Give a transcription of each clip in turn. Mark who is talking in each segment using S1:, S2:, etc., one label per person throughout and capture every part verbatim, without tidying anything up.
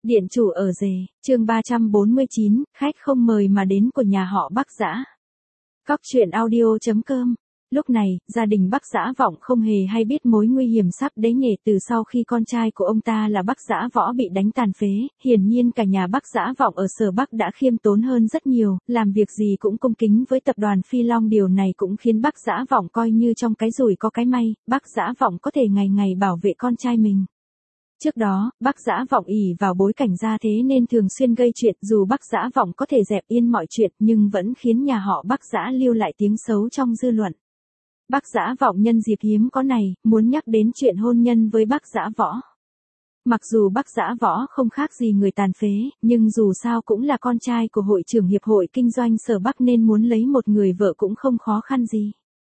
S1: Điện chủ ở rể, chương ba trăm bốn mươi chín, khách không mời mà đến của nhà họ Bắc Dã. Cóc truyện audio chấm com. Lúc này, gia đình Bắc Dã Vọng không hề hay biết mối nguy hiểm sắp đến nhẹ từ sau khi con trai của ông ta là Bắc Dã Võ bị đánh tàn phế. Hiển nhiên cả nhà Bắc Dã Vọng ở Sở Bắc đã khiêm tốn hơn rất nhiều, làm việc gì cũng cung kính với tập đoàn Phi Long. Điều này cũng khiến Bắc Dã Vọng coi như trong cái rủi có cái may, Bắc Dã Vọng có thể ngày ngày bảo vệ con trai mình. Trước đó, Bắc Dã Vọng ỷ vào bối cảnh gia thế nên thường xuyên gây chuyện, dù Bắc Dã Vọng có thể dẹp yên mọi chuyện nhưng vẫn khiến nhà họ Bắc Dã lưu lại tiếng xấu trong dư luận. Bắc Dã Vọng nhân dịp hiếm có này, muốn nhắc đến chuyện hôn nhân với Bắc Dã Võ. Mặc dù Bắc Dã Võ không khác gì người tàn phế, nhưng dù sao cũng là con trai của hội trưởng hiệp hội kinh doanh Sở Bắc nên muốn lấy một người vợ cũng không khó khăn gì.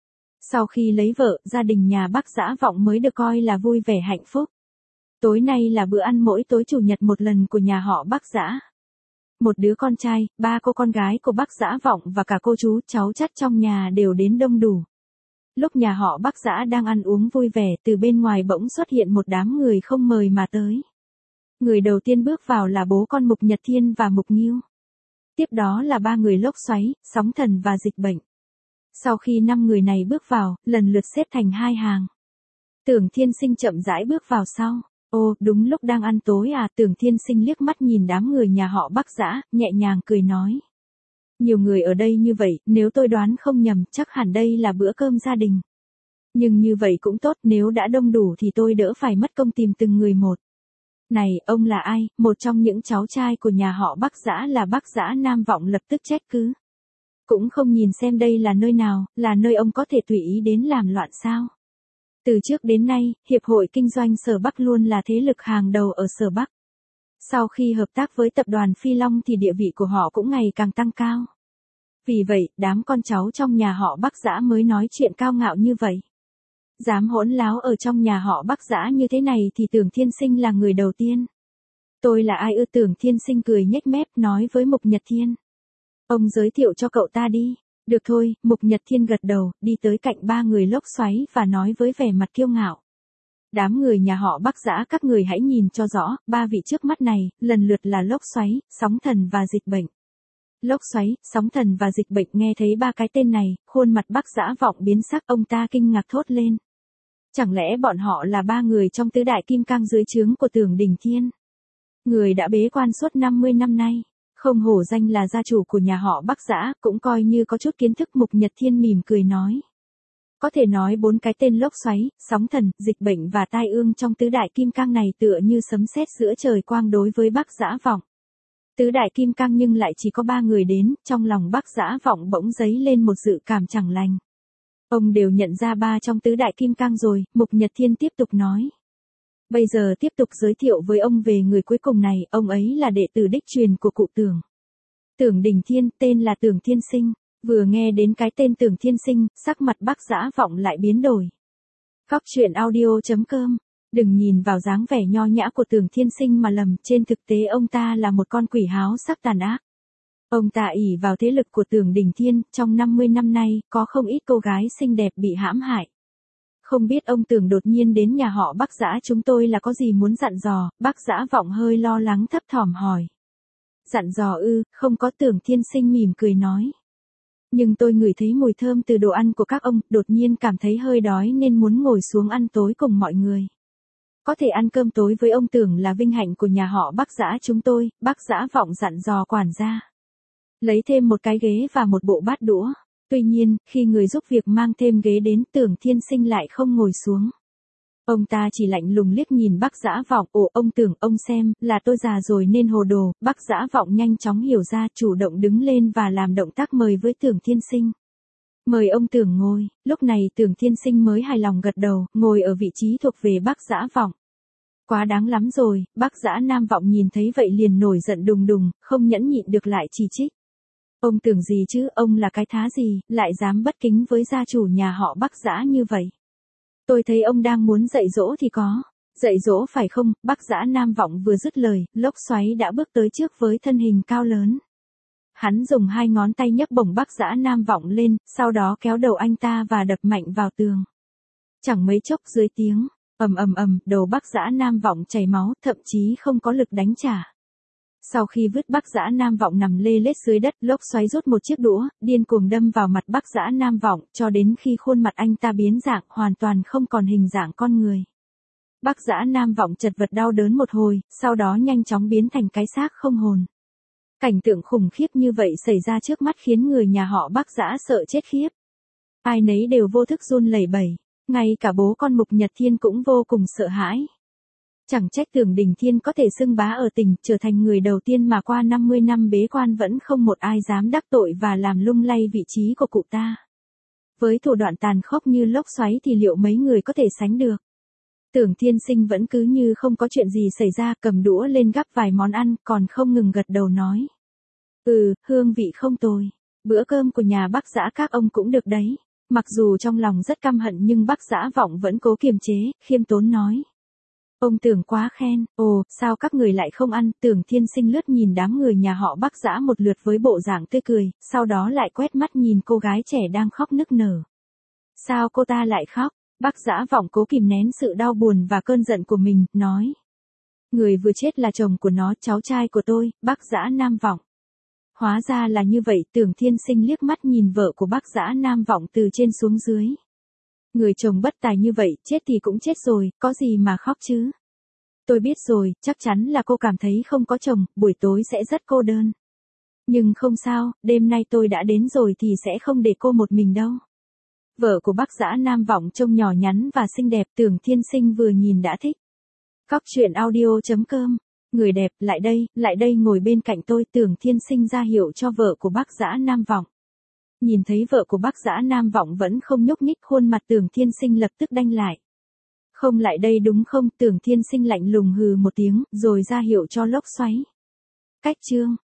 S1: Sau khi lấy vợ, gia đình nhà Bắc Dã Vọng mới được coi là vui vẻ hạnh phúc. Tối nay là bữa ăn mỗi tối chủ nhật một lần của nhà họ Bắc Dã. Một đứa con trai, ba cô con gái của Bắc Dã Vọng và cả cô chú cháu chắt trong nhà đều đến đông đủ. Lúc nhà họ Bắc Dã đang ăn uống vui vẻ, từ bên ngoài bỗng xuất hiện một đám người không mời mà tới. Người đầu tiên bước vào là bố con Mục Nhật Thiên và Mục Nghiêu. Tiếp đó là ba người lốc xoáy, sóng thần và dịch bệnh. Sau khi năm người này bước vào, lần lượt xếp thành hai hàng. Tưởng Thiên Sinh chậm rãi bước vào sau. Ô, đúng lúc đang ăn tối à, Tưởng Thiên Sinh liếc mắt nhìn đám người nhà họ Bắc Dã, nhẹ nhàng cười nói. Nhiều người ở đây như vậy, nếu tôi đoán không nhầm, chắc hẳn đây là bữa cơm gia đình. Nhưng như vậy cũng tốt, nếu đã đông đủ thì tôi đỡ phải mất công tìm từng người một. Này, ông là ai? Một trong những cháu trai của nhà họ Bắc Dã là Bắc Dã Nam Vọng lập tức trách cứ. Cũng không nhìn xem đây là nơi nào, là nơi ông có thể tùy ý đến làm loạn sao? Từ trước đến nay, Hiệp hội Kinh doanh Sở Bắc luôn là thế lực hàng đầu ở Sở Bắc. Sau khi hợp tác với tập đoàn Phi Long thì địa vị của họ cũng ngày càng tăng cao. Vì vậy, đám con cháu trong nhà họ Bắc Dã mới nói chuyện cao ngạo như vậy. Dám hỗn láo ở trong nhà họ Bắc Dã như thế này thì Tưởng Thiên Sinh là người đầu tiên. Tôi là ai ư? Tưởng Thiên Sinh cười nhếch mép nói với Mục Nhật Thiên. Ông giới thiệu cho cậu ta đi. Được thôi, Mục Nhật Thiên gật đầu, đi tới cạnh ba người lốc xoáy và nói với vẻ mặt kiêu ngạo. Đám người nhà họ Bắc Dã, các người hãy nhìn cho rõ, ba vị trước mắt này, lần lượt là lốc xoáy, sóng thần và dịch bệnh. Lốc xoáy, sóng thần và dịch bệnh, nghe thấy ba cái tên này, khuôn mặt Bắc Dã Vọng biến sắc, ông ta kinh ngạc thốt lên. Chẳng lẽ bọn họ là ba người trong tứ đại kim cang dưới trướng của Tưởng Đình Thiên? Người đã bế quan suốt năm mươi năm nay. Không hổ danh là gia chủ của nhà họ Bắc Dã, cũng coi như có chút kiến thức. Mục Nhật Thiên mỉm cười nói. Có thể nói bốn cái tên lốc xoáy, sóng thần, dịch bệnh và tai ương trong tứ đại kim cang này tựa như sấm sét giữa trời quang đối với Bắc Dã Vọng. Tứ đại kim cang nhưng lại chỉ có ba người đến, trong lòng Bắc Dã Vọng bỗng dấy lên một dự cảm chẳng lành. Ông đều nhận ra ba trong tứ đại kim cang rồi, Mục Nhật Thiên tiếp tục nói. Bây giờ tiếp tục giới thiệu với ông về người cuối cùng này, ông ấy là đệ tử đích truyền của cụ Tưởng. Tưởng Đình Thiên, tên là Tưởng Thiên Sinh. Vừa nghe đến cái tên Tưởng Thiên Sinh, sắc mặt Bắc Dã Vọng lại biến đổi. Cóc truyện audio chấm com. Đừng nhìn vào dáng vẻ nho nhã của Tưởng Thiên Sinh mà lầm, trên thực tế ông ta là một con quỷ háo sắc tàn ác. Ông ta ỷ vào thế lực của Tưởng Đình Thiên, trong năm mươi năm nay, có không ít cô gái xinh đẹp bị hãm hại. Không biết ông Tưởng đột nhiên đến nhà họ Bắc Dã chúng tôi là có gì muốn dặn dò? Bắc Dã Vọng hơi lo lắng thấp thỏm hỏi. Dặn dò ư? Không có. Tưởng Thiên Sinh mỉm cười nói. Nhưng tôi ngửi thấy mùi thơm từ đồ ăn của các ông, đột nhiên cảm thấy hơi đói nên muốn ngồi xuống ăn tối cùng mọi người. Có thể ăn cơm tối với ông Tưởng là vinh hạnh của nhà họ Bắc Dã chúng tôi. Bắc Dã Vọng dặn dò quản gia. Lấy thêm một cái ghế và một bộ bát đũa. Tuy nhiên, khi người giúp việc mang thêm ghế đến, Tưởng Thiên Sinh lại không ngồi xuống. Ông ta chỉ lạnh lùng liếc nhìn Bắc Dã Vọng. Ồ, ông Tưởng, ông xem, là tôi già rồi nên hồ đồ. Bắc Dã Vọng nhanh chóng hiểu ra, chủ động đứng lên và làm động tác mời với Tưởng Thiên Sinh. Mời ông Tưởng ngồi. Lúc này Tưởng Thiên Sinh mới hài lòng gật đầu, ngồi ở vị trí thuộc về Bắc Dã Vọng. Quá đáng lắm rồi. Bắc Dã Nam Vọng nhìn thấy vậy liền nổi giận đùng đùng, không nhẫn nhịn được lại chỉ trích. Ông tưởng gì chứ, ông là cái thá gì, lại dám bất kính với gia chủ nhà họ Bắc Dã như vậy. Tôi thấy ông đang muốn dạy dỗ thì có. Dạy dỗ phải không? Bắc Dã Nam Vọng vừa dứt lời, lốc xoáy đã bước tới trước với thân hình cao lớn. Hắn dùng hai ngón tay nhấc bổng Bắc Dã Nam Vọng lên, sau đó kéo đầu anh ta và đập mạnh vào tường. Chẳng mấy chốc dưới tiếng ầm ầm ầm, đầu Bắc Dã Nam Vọng chảy máu, thậm chí không có lực đánh trả. Sau khi vứt Bắc Dã Nam Vọng nằm lê lết dưới đất, lốc xoáy rút một chiếc đũa, điên cuồng đâm vào mặt Bắc Dã Nam Vọng, cho đến khi khuôn mặt anh ta biến dạng, hoàn toàn không còn hình dạng con người. Bắc Dã Nam Vọng chật vật đau đớn một hồi, sau đó nhanh chóng biến thành cái xác không hồn. Cảnh tượng khủng khiếp như vậy xảy ra trước mắt khiến người nhà họ Bắc Dã sợ chết khiếp. Ai nấy đều vô thức run lẩy bẩy, ngay cả bố con Mục Nhật Thiên cũng vô cùng sợ hãi. Chẳng trách Tưởng Đình Thiên có thể xưng bá ở tỉnh, trở thành người đầu tiên mà qua năm mươi năm bế quan vẫn không một ai dám đắc tội và làm lung lay vị trí của cụ ta. Với thủ đoạn tàn khốc như lốc xoáy thì liệu mấy người có thể sánh được? Tưởng Thiên Sinh vẫn cứ như không có chuyện gì xảy ra, cầm đũa lên gắp vài món ăn, còn không ngừng gật đầu nói. Ừ, hương vị không tồi. Bữa cơm của nhà Bắc Dã các ông cũng được đấy. Mặc dù trong lòng rất căm hận nhưng Bắc Dã Vọng vẫn cố kiềm chế, khiêm tốn nói. Ông Tưởng quá khen, ồ, sao các người lại không ăn? Tưởng Thiên Sinh lướt nhìn đám người nhà họ Bắc Dã một lượt với bộ dạng tươi cười, sau đó lại quét mắt nhìn cô gái trẻ đang khóc nức nở. Sao cô ta lại khóc? Bắc Dã Vọng cố kìm nén sự đau buồn và cơn giận của mình, nói. Người vừa chết là chồng của nó, cháu trai của tôi, Bắc Dã Nam Vọng. Hóa ra là như vậy, Tưởng Thiên Sinh liếc mắt nhìn vợ của Bắc Dã Nam Vọng từ trên xuống dưới. Người chồng bất tài như vậy, chết thì cũng chết rồi, có gì mà khóc chứ? Tôi biết rồi, chắc chắn là cô cảm thấy không có chồng, buổi tối sẽ rất cô đơn. Nhưng không sao, đêm nay tôi đã đến rồi thì sẽ không để cô một mình đâu. Vợ của Bắc Dã Nam Vọng trông nhỏ nhắn và xinh đẹp, Tưởng Thiên Sinh vừa nhìn đã thích. Cóc truyện audio chấm com. Người đẹp, lại đây, lại đây ngồi bên cạnh tôi. Tưởng Thiên Sinh ra hiệu cho vợ của Bắc Dã Nam Vọng. Nhìn thấy vợ của Bắc Dã Nam Vọng vẫn không nhúc nhích, khuôn mặt Tưởng Thiên Sinh lập tức đanh lại. Không lại đây đúng không? Tưởng Thiên Sinh lạnh lùng hừ một tiếng, rồi ra hiệu cho lốc xoáy. Cách chương